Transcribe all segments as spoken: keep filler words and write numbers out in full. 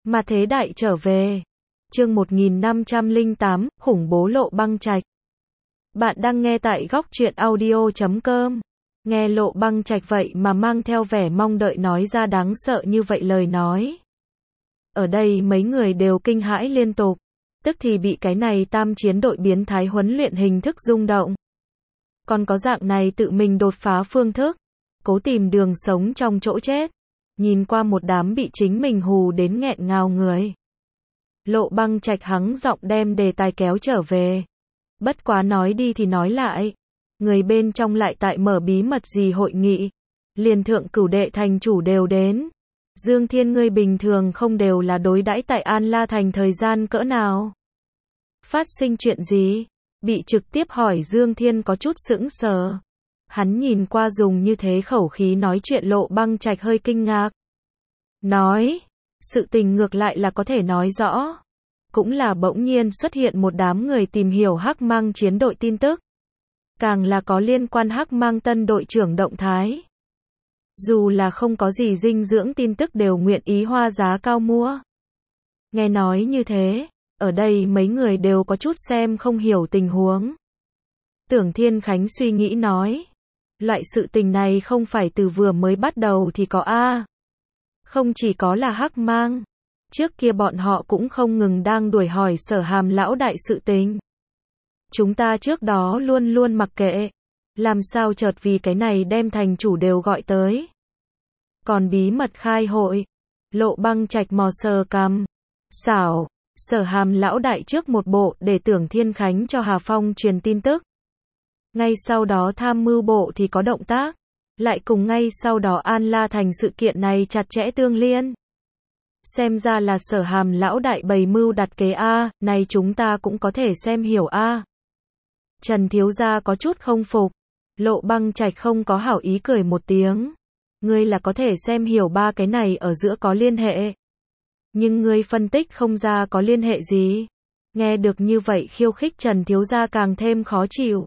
Mà thế đại trở về. Chương một nghìn năm trăm lẻ tám, khủng bố Lộ Băng Trạch. Bạn đang nghe tại góc truyện audio chấm com. Nghe Lộ Băng Trạch vậy mà mang theo vẻ mong đợi nói ra đáng sợ như vậy lời nói. Ở đây mấy người đều kinh hãi liên tục. Tức thì bị cái này tam chiến đội biến thái huấn luyện hình thức rung động. Còn có dạng này tự mình đột phá phương thức. Cố tìm đường sống trong chỗ chết. Nhìn qua một đám bị chính mình hù đến nghẹn ngào người. Lộ Băng Trạch hắng giọng đem đề tài kéo trở về. Bất quá nói đi thì nói lại. Người bên trong lại tại mở bí mật gì hội nghị. Liền thượng cửu đệ thành chủ đều đến. Dương Thiên ngươi bình thường không đều là đối đãi tại An La Thành thời gian cỡ nào? Phát sinh chuyện gì? Bị trực tiếp hỏi Dương Thiên có chút sững sờ. Hắn nhìn qua dùng như thế khẩu khí nói chuyện Lộ Băng Trạch hơi kinh ngạc. Nói, sự tình ngược lại là có thể nói rõ. Cũng là bỗng nhiên xuất hiện một đám người tìm hiểu Hắc Mang chiến đội tin tức. Càng là có liên quan Hắc Mang tân đội trưởng động thái. Dù là không có gì dinh dưỡng tin tức đều nguyện ý hoa giá cao mua. Nghe nói như thế, ở đây mấy người đều có chút xem không hiểu tình huống. Tưởng Thiên Khánh suy nghĩ nói. Loại sự tình này không phải từ vừa mới bắt đầu thì có a. Không chỉ có là Hắc Mang. Trước kia bọn họ cũng không ngừng đang đuổi hỏi Sở Hàm lão đại sự tình. Chúng ta trước đó luôn luôn mặc kệ. Làm sao chợt vì cái này đem thành chủ đều gọi tới. Còn bí mật khai hội. Lộ Băng Trạch mò sờ cằm. Xảo, Sở Hàm lão đại trước một bộ để Tưởng Thiên Khánh cho Hà Phong truyền tin tức. Ngay sau đó tham mưu bộ thì có động tác. Lại cùng ngay sau đó An La Thành sự kiện này chặt chẽ tương liên. Xem ra là Sở Hàm lão đại bày mưu đặt kế a, này chúng ta cũng có thể xem hiểu a. Trần thiếu gia có chút không phục. Lộ Băng Trạch không có hảo ý cười một tiếng. Ngươi là có thể xem hiểu ba cái này ở giữa có liên hệ. Nhưng ngươi phân tích không ra có liên hệ gì. Nghe được như vậy khiêu khích Trần thiếu gia càng thêm khó chịu.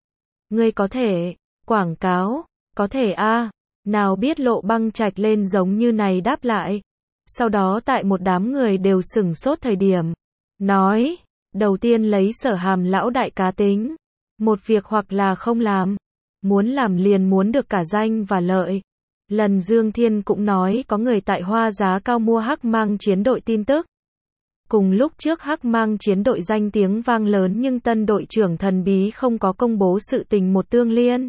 Ngươi có thể, quảng cáo, có thể a. Nào biết Lộ Băng Trạch lên giống như này đáp lại. Sau đó tại một đám người đều sửng sốt thời điểm. Nói, đầu tiên lấy Sở Hàm lão đại cá tính. Một việc hoặc là không làm. Muốn làm liền muốn được cả danh và lợi. Lần Dương Thiên cũng nói có người tại hoa giá cao mua Hắc Mang chiến đội tin tức. Cùng lúc trước Hắc Mang chiến đội danh tiếng vang lớn nhưng tân đội trưởng thần bí không có công bố sự tình một tương liên.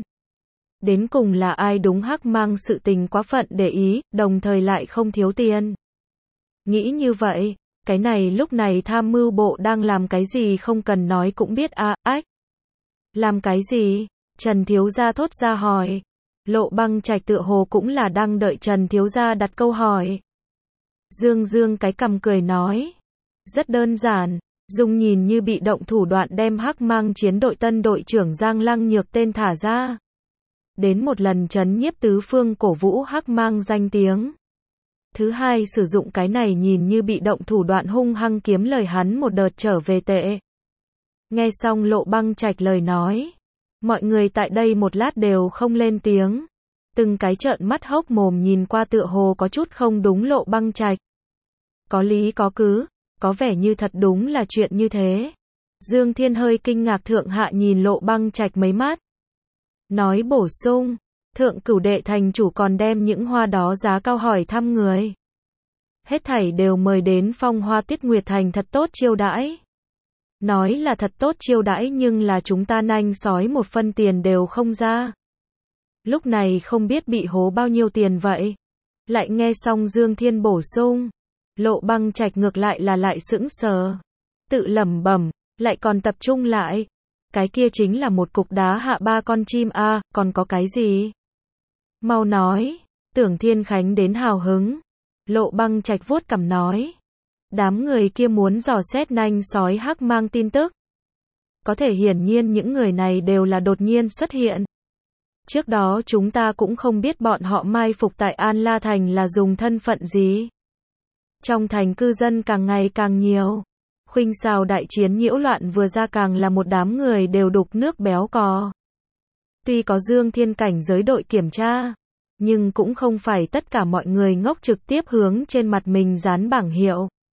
Đến cùng là ai đúng Hắc Mang sự tình quá phận để ý, đồng thời lại không thiếu tiền. Nghĩ như vậy, cái này lúc này tham mưu bộ đang làm cái gì không cần nói cũng biết a, à, ách. Làm cái gì? Trần thiếu gia thốt ra hỏi. Lộ Băng Trạch tựa hồ cũng là đang đợi Trần thiếu gia đặt câu hỏi. Dương Dương cái cằm cười nói. Rất đơn giản, dùng nhìn như bị động thủ đoạn đem Hắc Mang chiến đội tân đội trưởng Giang Lăng Nhược tên thả ra. Đến một lần trấn nhiếp tứ phương cổ vũ Hắc Mang danh tiếng. Thứ hai sử dụng cái này nhìn như bị động thủ đoạn hung hăng kiếm lời hắn một đợt trở về tệ. Nghe xong Lộ Băng Trạch lời nói. Mọi người tại đây một lát đều không lên tiếng. Từng cái trợn mắt hốc mồm nhìn qua tựa hồ có chút không đúng Lộ Băng Trạch. Có lý có cứ, có vẻ như thật đúng là chuyện như thế. Dương Thiên hơi kinh ngạc thượng hạ nhìn Lộ Băng Trạch mấy mắt. Nói bổ sung, thượng cửu đệ thành chủ còn đem những hoa đó giá cao hỏi thăm người. Hết thảy đều mời đến Phong Hoa Tiết Nguyệt Thành thật tốt chiêu đãi. Nói là thật tốt chiêu đãi nhưng là chúng ta nanh sói một phân tiền đều không ra. Lúc này không biết bị hố bao nhiêu tiền vậy. Lại nghe xong Dương Thiên bổ sung. Lộ Băng Trạch ngược lại là lại sững sờ. Tự lẩm bẩm, lại còn tập trung lại. Cái kia chính là một cục đá hạ ba con chim a, à, còn có cái gì? Mau nói, Tưởng Thiên Khánh đến hào hứng. Lộ Băng Trạch vuốt cằm nói. Đám người kia muốn dò xét nanh sói Hắc Mang tin tức. Có thể hiển nhiên những người này đều là đột nhiên xuất hiện. Trước đó chúng ta cũng không biết bọn họ mai phục tại An La Thành là dùng thân phận gì. Trong thành cư dân càng ngày càng nhiều. Khuynh xào đại chiến nhiễu loạn vừa ra càng là một đám người đều đục nước béo cò. Tuy có Dương Thiên cảnh giới đội kiểm tra, nhưng cũng không phải tất cả mọi người ngốc trực tiếp hướng trên mặt mình dán bảng hiệu.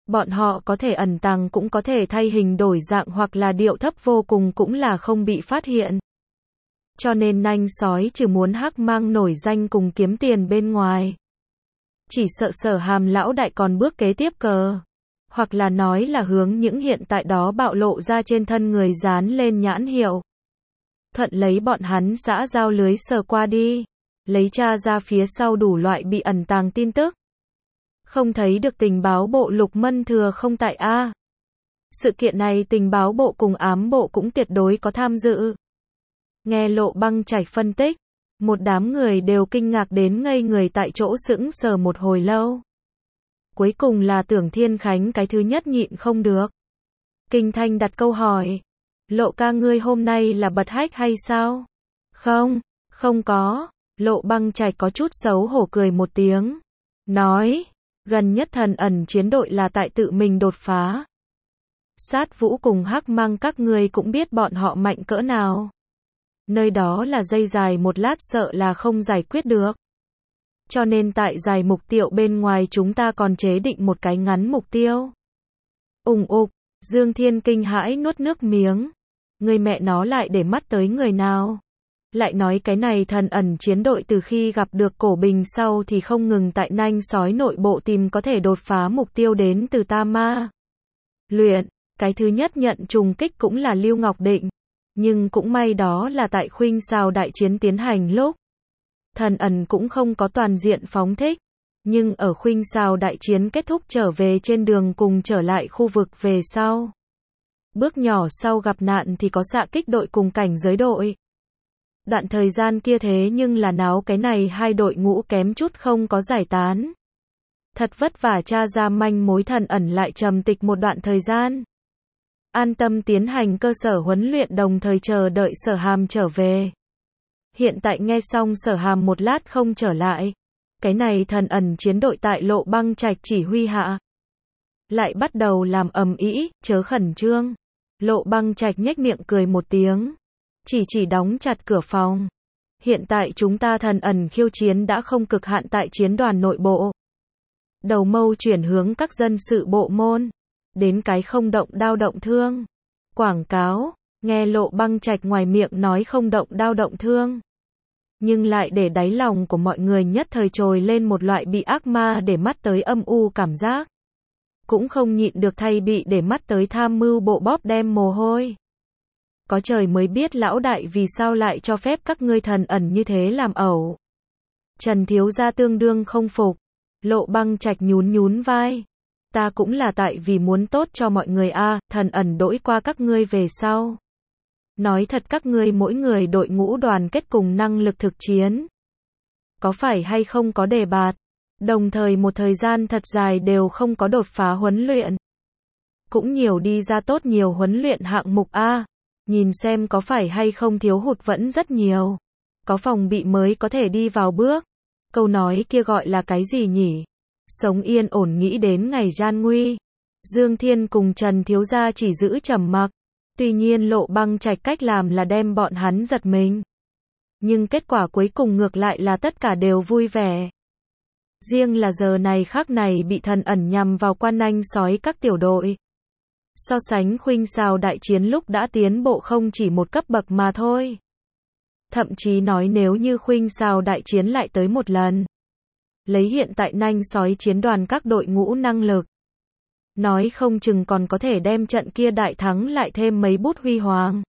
Bọn họ có thể ẩn tàng cũng có thể thay hình đổi dạng hoặc là điệu thấp vô cùng cũng là không bị phát hiện. Cho nên nanh sói trừ muốn hắc mang nổi danh cùng kiếm tiền bên ngoài. Chỉ sợ Sở Hàm lão đại còn bước kế tiếp cờ. Hoặc là nói là hướng những hiện tại đó bạo lộ ra trên thân người dán lên nhãn hiệu. Thuận lấy bọn hắn xã giao lưới sờ qua đi. Lấy tra ra phía sau đủ loại bị ẩn tàng tin tức. Không thấy được tình báo bộ Lục Mân Thừa không tại A. Sự kiện này tình báo bộ cùng ám bộ cũng tuyệt đối có tham dự. Nghe Lộ Băng Trạch phân tích, một đám người đều kinh ngạc đến ngây người tại chỗ sững sờ một hồi lâu. Cuối cùng là Tưởng Thiên Khánh cái thứ nhất nhịn không được. Kinh Thanh đặt câu hỏi, Lộ ca ngươi hôm nay là bật hách hay sao? Không, không có. Lộ Băng Trạch có chút xấu hổ cười một tiếng. Nói, gần nhất thần ẩn chiến đội là tại tự mình đột phá. Sát Vũ cùng Hắc Mang các ngươi cũng biết bọn họ mạnh cỡ nào. Nơi đó là dây dài một lát sợ là không giải quyết được. Cho nên tại dài mục tiêu bên ngoài chúng ta còn chế định một cái ngắn mục tiêu. Ùng ục, Dương Thiên kinh hãi nuốt nước miếng. Người mẹ nó lại để mắt tới người nào? Lại nói cái này thần ẩn chiến đội từ khi gặp được Cổ Bình sau thì không ngừng tại nanh sói nội bộ tìm có thể đột phá mục tiêu đến từ Tam Ma luyện. Cái thứ nhất nhận trùng kích cũng là Lưu Ngọc Định. Nhưng cũng may đó là tại khuynh xào đại chiến tiến hành lúc. Thần ẩn cũng không có toàn diện phóng thích. Nhưng ở khuynh xào đại chiến kết thúc trở về trên đường cùng trở lại khu vực về sau. Bước nhỏ sau gặp nạn thì có xạ kích đội cùng cảnh giới đội. Đoạn thời gian kia thế nhưng là náo cái này hai đội ngũ kém chút không có giải tán. Thật vất vả tra ra manh mối thần ẩn lại trầm tịch một đoạn thời gian. An tâm tiến hành cơ sở huấn luyện đồng thời chờ đợi Sở Hàm trở về. Hiện tại nghe xong Sở Hàm một lát không trở lại. Cái này thần ẩn chiến đội tại Lộ Băng Trạch chỉ huy hạ. Lại bắt đầu làm ầm ĩ, chớ khẩn trương. Lộ Băng Trạch nhếch miệng cười một tiếng. Chỉ chỉ đóng chặt cửa phòng. Hiện tại chúng ta thần ẩn khiêu chiến đã không cực hạn tại chiến đoàn nội bộ. Đầu mâu chuyển hướng các dân sự bộ môn. Đến cái không động đao động thương. Quảng cáo, nghe Lộ Băng Trạch ngoài miệng nói không động đao động thương. Nhưng lại để đáy lòng của mọi người nhất thời trồi lên một loại bị ác ma để mắt tới âm u cảm giác. Cũng không nhịn được thay bị để mắt tới tham mưu bộ bóp đem mồ hôi. Có trời mới biết lão đại vì sao lại cho phép các ngươi thần ẩn như thế làm ẩu. Trần thiếu gia tương đương không phục. Lộ Băng Trạch nhún nhún vai. Ta cũng là tại vì muốn tốt cho mọi người a, à, thần ẩn đổi qua các ngươi về sau. Nói thật các ngươi mỗi người đội ngũ đoàn kết cùng năng lực thực chiến. Có phải hay không có đề bạt. Đồng thời một thời gian thật dài đều không có đột phá huấn luyện. Cũng nhiều đi ra tốt nhiều huấn luyện hạng mục a. À. Nhìn xem có phải hay không thiếu hụt vẫn rất nhiều. Có phòng bị mới có thể đi vào bước. Câu nói kia gọi là cái gì nhỉ? Sống yên ổn nghĩ đến ngày gian nguy. Dương Thiên cùng Trần thiếu gia chỉ giữ trầm mặc. Tuy nhiên Lộ Băng Trạch cách làm là đem bọn hắn giật mình. Nhưng kết quả cuối cùng ngược lại là tất cả đều vui vẻ. Riêng là giờ này khắc này bị thần ẩn nhằm vào quan nanh sói các tiểu đội. So sánh khuynh xào đại chiến lúc đã tiến bộ không chỉ một cấp bậc mà thôi. Thậm chí nói nếu như khuynh xào đại chiến lại tới một lần. Lấy hiện tại nanh sói chiến đoàn các đội ngũ năng lực. Nói không chừng còn có thể đem trận kia đại thắng lại thêm mấy bút huy hoàng.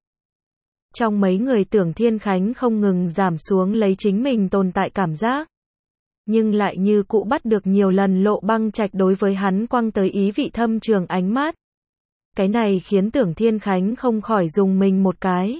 Trong mấy người Tưởng Thiên Khánh không ngừng giảm xuống lấy chính mình tồn tại cảm giác. Nhưng lại như cũ bắt được nhiều lần Lộ Băng Trạch đối với hắn quăng tới ý vị thâm trường ánh mắt. Cái này khiến Tưởng Thiên Khánh không khỏi dùng mình một cái.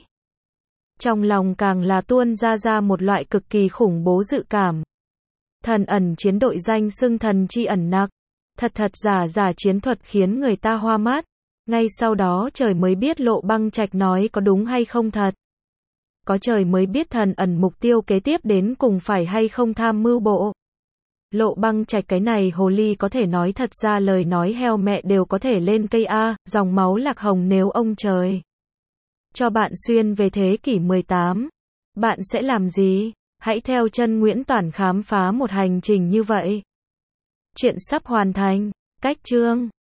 Trong lòng càng là tuôn ra ra một loại cực kỳ khủng bố dự cảm. Thần ẩn chiến đội danh xưng thần chi ẩn nặc. Thật thật giả giả chiến thuật khiến người ta hoa mắt. Ngay sau đó trời mới biết Lộ Băng Trạch nói có đúng hay không thật. Có trời mới biết thần ẩn mục tiêu kế tiếp đến cùng phải hay không tham mưu bộ. Lộ Băng Trạch cái này hồ ly có thể nói thật ra lời nói heo mẹ đều có thể lên cây A, dòng máu lạc hồng nếu ông trời. Cho bạn xuyên về thế kỷ mười tám. Bạn sẽ làm gì? Hãy theo chân Nguyễn Toản khám phá một hành trình như vậy. Chuyện sắp hoàn thành. Cách chương